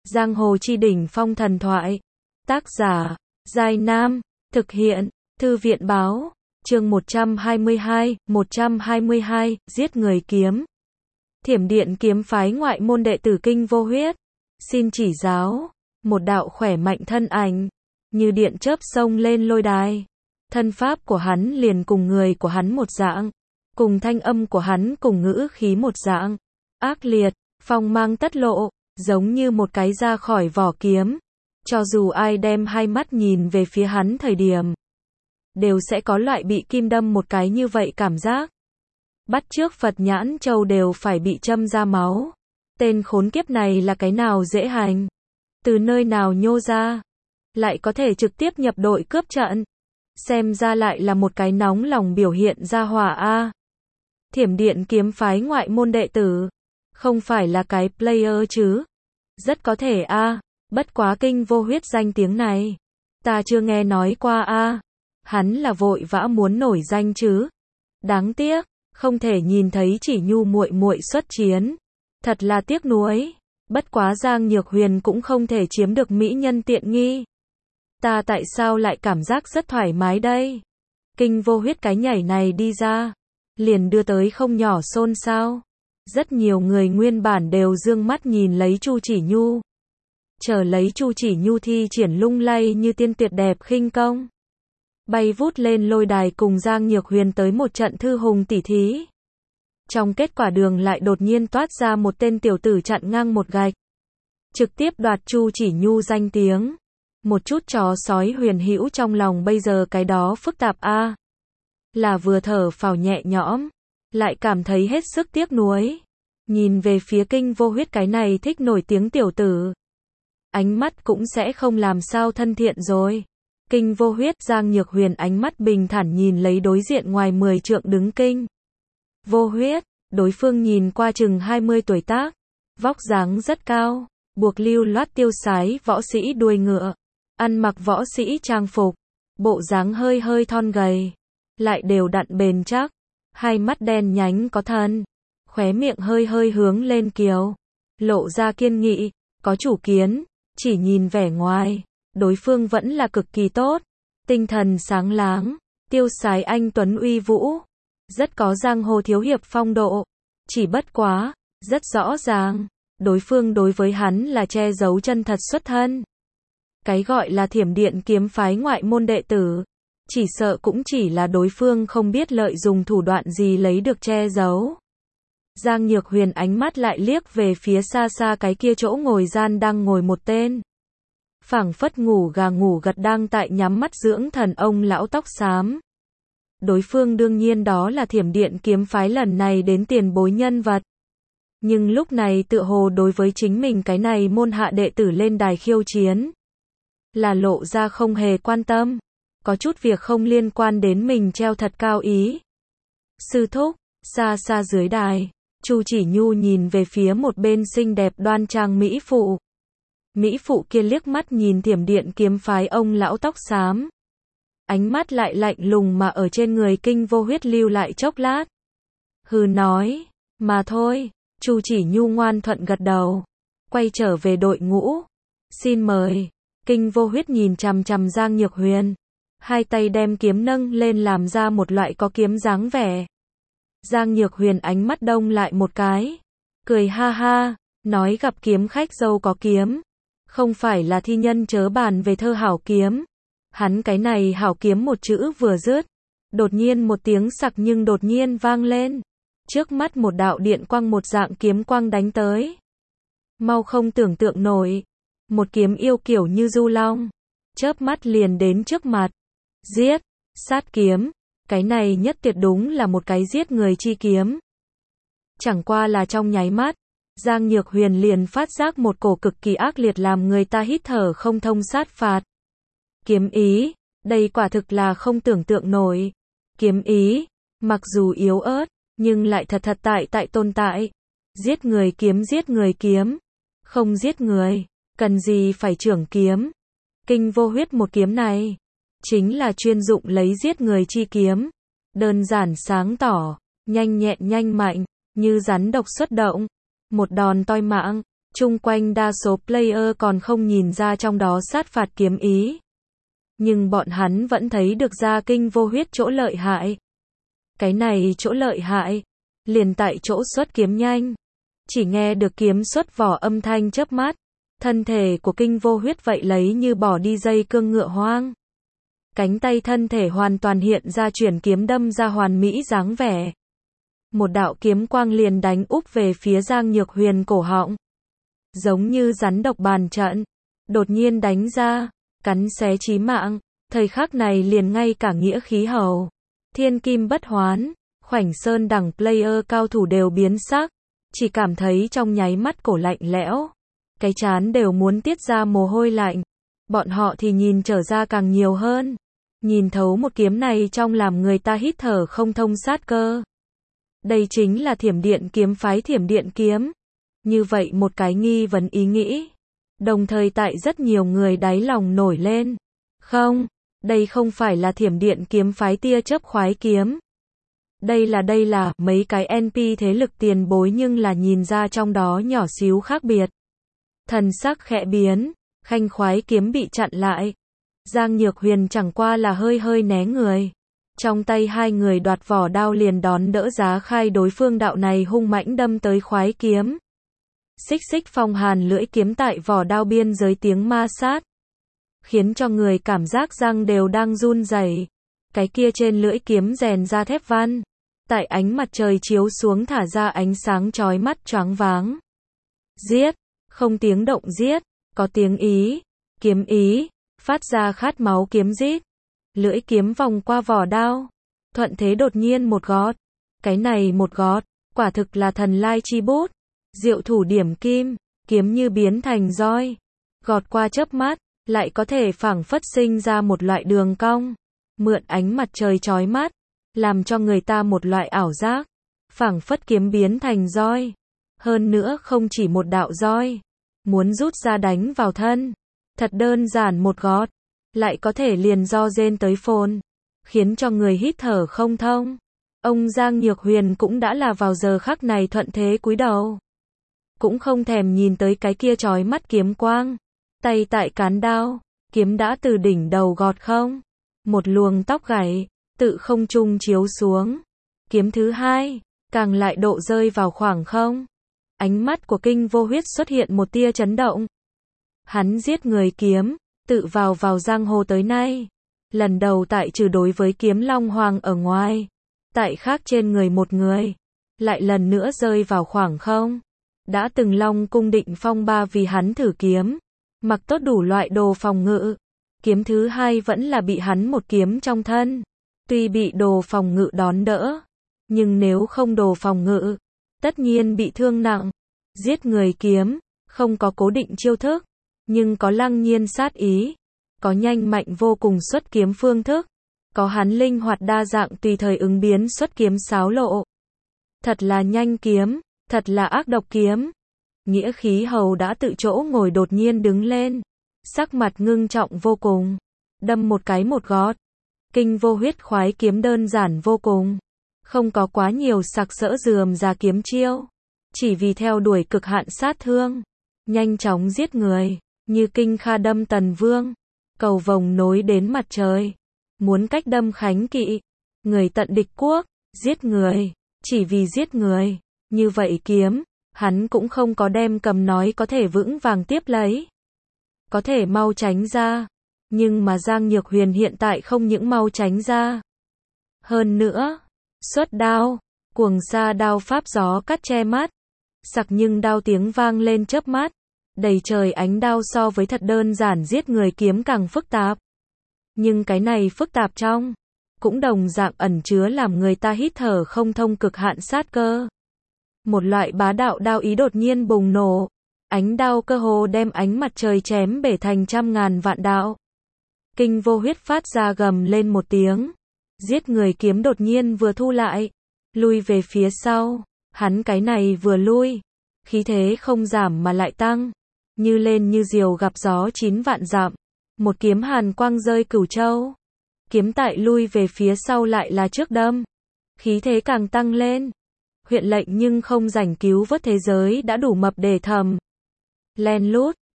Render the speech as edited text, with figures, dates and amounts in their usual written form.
Giang hồ chi đỉnh phong thần thoại. Tác giả, Giai Nam. Thực hiện, Thư viện báo. Chương 122, giết người kiếm. Thiểm điện kiếm phái ngoại môn đệ tử Kinh Vô Huyết. Xin chỉ giáo. Một đạo khỏe mạnh thân ảnh, như điện chớp xông lên lôi đài. Thân pháp của hắn liền cùng người của hắn một dạng. Cùng thanh âm của hắn cùng ngữ khí một dạng. Ác liệt, phong mang tất lộ, giống như một cái ra khỏi vỏ kiếm. Cho dù ai đem hai mắt nhìn về phía hắn thời điểm, đều sẽ có loại bị kim đâm một cái như vậy cảm giác. Bắt trước Phật Nhãn Châu đều phải bị châm ra máu. Tên khốn kiếp này là cái nào dễ hành? Từ nơi nào nhô ra? Lại có thể trực tiếp nhập đội cướp trận? Xem ra lại là một cái nóng lòng biểu hiện ra hỏa a. Thiểm điện kiếm phái ngoại môn đệ tử, không phải là cái player chứ? Rất có thể a, bất quá Kinh Vô Huyết danh tiếng này, ta chưa nghe nói qua a. Hắn là vội vã muốn nổi danh chứ? Đáng tiếc, không thể nhìn thấy Chỉ Nhu muội muội xuất chiến. Thật là tiếc nuối. Bất quá Giang Nhược Huyền cũng không thể chiếm được mỹ nhân tiện nghi. Ta tại sao lại cảm giác rất thoải mái đây? Kinh Vô Huyết cái nhảy này đi ra, liền đưa tới không nhỏ xôn xao. Rất nhiều người nguyên bản đều dương mắt nhìn lấy Chu Chỉ Nhu. Chờ lấy Chu Chỉ Nhu thi triển lung lay như tiên tuyệt đẹp khinh công. Bay vút lên lôi đài cùng Giang Nhược Huyền tới một trận thư hùng tỉ thí. Trong kết quả đường lại đột nhiên toát ra một tên tiểu tử chặn ngang một gạch. Trực tiếp đoạt Chu Chỉ Nhu danh tiếng. Một chút chó sói huyền hữu trong lòng bây giờ cái đó phức tạp a. Là vừa thở phào nhẹ nhõm, lại cảm thấy hết sức tiếc nuối. Nhìn về phía Kinh Vô Huyết cái này thích nổi tiếng tiểu tử, ánh mắt cũng sẽ không làm sao thân thiện rồi. Kinh Vô Huyết, Giang Nhược Huyền ánh mắt bình thản nhìn lấy đối diện ngoài 10 trượng đứng Kinh Vô Huyết, đối phương nhìn qua chừng 20 tuổi tác, vóc dáng rất cao, buộc lưu loát tiêu sái võ sĩ đuôi ngựa, ăn mặc võ sĩ trang phục, bộ dáng hơi hơi thon gầy, lại đều đặn bền chắc, hai mắt đen nhánh có thần, khóe miệng hơi hơi hướng lên kiều, lộ ra kiên nghị, có chủ kiến, chỉ nhìn vẻ ngoài, đối phương vẫn là cực kỳ tốt, tinh thần sáng láng, tiêu sái anh tuấn uy vũ, rất có giang hồ thiếu hiệp phong độ, chỉ bất quá, rất rõ ràng, đối phương đối với hắn là che giấu chân thật xuất thân. Cái gọi là Thiểm điện kiếm phái ngoại môn đệ tử, chỉ sợ cũng chỉ là đối phương không biết lợi dụng thủ đoạn gì lấy được che giấu. Giang Nhược Huyền ánh mắt lại liếc về phía xa xa cái kia chỗ ngồi gian đang ngồi một tên. Phảng phất ngủ gà ngủ gật đang tại nhắm mắt dưỡng thần ông lão tóc xám. Đối phương đương nhiên đó là Thiểm điện kiếm phái lần này đến tiền bối nhân vật. Nhưng lúc này tựa hồ đối với chính mình cái này môn hạ đệ tử lên đài khiêu chiến, là lộ ra không hề quan tâm. Có chút việc không liên quan đến mình treo thật cao ý. Sư thúc, xa xa dưới đài, Chu Chỉ Nhu nhìn về phía một bên xinh đẹp đoan trang mỹ phụ. Mỹ phụ kia liếc mắt nhìn Thiểm điện kiếm phái ông lão tóc xám. Ánh mắt lại lạnh lùng mà ở trên người Kinh Vô Huyết lưu lại chốc lát. Hừ nói, mà thôi, Chu Chỉ Nhu ngoan thuận gật đầu. Quay trở về đội ngũ. Xin mời. Kinh Vô Huyết nhìn chằm chằm Giang Nhược Huyền. Hai tay đem kiếm nâng lên làm ra một loại có kiếm dáng vẻ. Giang Nhược Huyền ánh mắt đông lại một cái. Cười ha ha, nói gặp kiếm khách dâu có kiếm. Không phải là thi nhân chớ bàn về thơ hảo kiếm. Hắn cái này hảo kiếm một chữ vừa dứt. Đột nhiên một tiếng sặc nhưng đột nhiên vang lên. Trước mắt một đạo điện quang một dạng kiếm quang đánh tới. Mau không tưởng tượng nổi. Một kiếm yêu kiểu như du long. Chớp mắt liền đến trước mặt. Giết, sát kiếm. Cái này nhất tuyệt đúng là một cái giết người chi kiếm. Chẳng qua là trong nháy mắt, Giang Nhược Huyền liền phát giác một cổ cực kỳ ác liệt làm người ta hít thở không thông sát phạt. Kiếm ý, đây quả thực là không tưởng tượng nổi. Kiếm ý, mặc dù yếu ớt, nhưng lại thật tại tồn tại. Giết người kiếm, không giết người, cần gì phải trưởng kiếm. Kinh Vô Huyết một kiếm này, chính là chuyên dụng lấy giết người chi kiếm. Đơn giản sáng tỏ, nhanh nhẹn nhanh mạnh, như rắn độc xuất động. Một đòn toi mạng, Chung quanh đa số player còn không nhìn ra trong đó sát phạt kiếm ý. Nhưng bọn hắn vẫn thấy được ra Kinh Vô Huyết chỗ lợi hại. Cái này chỗ lợi hại, liền tại chỗ xuất kiếm nhanh. Chỉ nghe được kiếm xuất vỏ âm thanh chớp mắt, thân thể của Kinh Vô Huyết vậy lấy như bỏ đi dây cương ngựa hoang. Cánh tay thân thể hoàn toàn hiện ra chuyển kiếm đâm ra hoàn mỹ dáng vẻ. Một đạo kiếm quang liền đánh úp về phía Giang Nhược Huyền cổ họng. Giống như rắn độc bàn trận, đột nhiên đánh ra, cắn xé chí mạng, thời khắc này liền ngay cả nghĩa khí hầu, thiên kim bất hoán, Khoảnh Sơn đẳng player cao thủ đều biến sắc, chỉ cảm thấy trong nháy mắt cổ lạnh lẽo, cái trán đều muốn tiết ra mồ hôi lạnh. Bọn họ thì nhìn trở ra càng nhiều hơn, nhìn thấu một kiếm này trong làm người ta hít thở không thông sát cơ. Đây chính là Thiểm Điện kiếm phái Thiểm Điện kiếm. Như vậy một cái nghi vấn ý nghĩ, đồng thời tại rất nhiều người đáy lòng nổi lên. Không, đây không phải là Thiểm Điện kiếm phái tia chớp khoái kiếm. Đây là mấy cái NP thế lực tiền bối nhưng là nhìn ra trong đó nhỏ xíu khác biệt. Thần sắc khẽ biến, Khanh khoái kiếm bị chặn lại. Giang Nhược Huyền chẳng qua là hơi né người. Trong tay hai người đoạt vỏ đao liền đón đỡ giá khai đối phương đạo này hung mãnh đâm tới khoái kiếm. Xích xích phong hàn lưỡi kiếm tại vỏ đao biên giới tiếng ma sát, khiến cho người cảm giác răng đều đang run rẩy. Cái kia trên lưỡi kiếm rèn ra thép văn, tại ánh mặt trời chiếu xuống thả ra ánh sáng chói mắt choáng váng. Giết, không tiếng động giết, có tiếng ý, kiếm ý, phát ra khát máu kiếm rít. Lưỡi kiếm vòng qua vỏ đao, thuận thế đột nhiên một gót. Cái này một gót, quả thực là thần lai chi bút. Diệu thủ điểm kim, kiếm như biến thành roi, gọt qua chớp mắt, lại có thể phảng phất sinh ra một loại đường cong, mượn ánh mặt trời chói mắt, làm cho người ta một loại ảo giác, phảng phất kiếm biến thành roi. Hơn nữa không chỉ một đạo roi, muốn rút ra đánh vào thân, thật đơn giản một gót, lại có thể liền do rên tới phồn, khiến cho người hít thở không thông. Ông Giang Nhược Huyền cũng đã là vào giờ khắc này thuận thế cúi đầu, cũng không thèm nhìn tới cái kia chói mắt kiếm quang, tay tại cán đao, kiếm đã từ đỉnh đầu gọt không, một luồng tóc gãy tự không trung chiếu xuống. Kiếm thứ hai, càng lại độ rơi vào khoảng không. Ánh mắt của Kinh Vô Huyết xuất hiện một tia chấn động. Hắn giết người kiếm, tự vào giang hồ tới nay, lần đầu tại trừ đối với Kiếm Long Hoàng ở ngoài, tại khác trên người một người, lại lần nữa rơi vào khoảng không. Đã từng Long cung Định Phong ba vì hắn thử kiếm, mặc tốt đủ loại đồ phòng ngự. Kiếm thứ hai vẫn là bị hắn một kiếm trong thân. Tuy bị đồ phòng ngự đón đỡ, nhưng nếu không đồ phòng ngự, tất nhiên bị thương nặng. Giết người kiếm, không có cố định chiêu thức, nhưng có lăng nhiên sát ý, có nhanh mạnh vô cùng xuất kiếm phương thức, có hắn linh hoạt đa dạng tùy thời ứng biến xuất kiếm xáo lộ. Thật là nhanh kiếm, thật là ác độc kiếm. Nghĩa khí hầu đã tự chỗ ngồi đột nhiên đứng lên, sắc mặt ngưng trọng vô cùng, đâm một cái một gót. Kinh Vô Huyết khoái kiếm đơn giản vô cùng, không có quá nhiều sặc sỡ rườm rà kiếm chiêu, chỉ vì theo đuổi cực hạn sát thương, nhanh chóng giết người, như Kinh Kha đâm Tần Vương, cầu vồng nối đến mặt trời, muốn cách đâm Khánh Kỵ, người tận địch quốc, giết người, chỉ vì giết người. Như vậy kiếm, hắn cũng không có đem cầm nói có thể vững vàng tiếp lấy, có thể mau tránh ra. Nhưng mà Giang Nhược Huyền hiện tại không những mau tránh ra, hơn nữa, xuất đao, cuồng sa đao pháp gió cắt che mắt, sặc nhưng đao tiếng vang lên chớp mắt, đầy trời ánh đao so với thật đơn giản giết người kiếm càng phức tạp. Nhưng cái này phức tạp trong, cũng đồng dạng ẩn chứa làm người ta hít thở không thông cực hạn sát cơ. Một loại bá đạo đao ý đột nhiên bùng nổ, ánh đao cơ hồ đem ánh mặt trời chém bể thành trăm ngàn vạn đạo. Kinh Vô Huyết phát ra gầm lên một tiếng, giết người kiếm đột nhiên vừa thu lại, lui về phía sau, hắn cái này vừa lui, khí thế không giảm mà lại tăng, như lên như diều gặp gió 9 vạn dặm, một kiếm hàn quang rơi Cửu Châu. Kiếm tại lui về phía sau lại là trước đâm, khí thế càng tăng lên. Huyện lệnh nhưng không rảnh cứu vớt thế giới đã đủ mập để thầm. Len lút.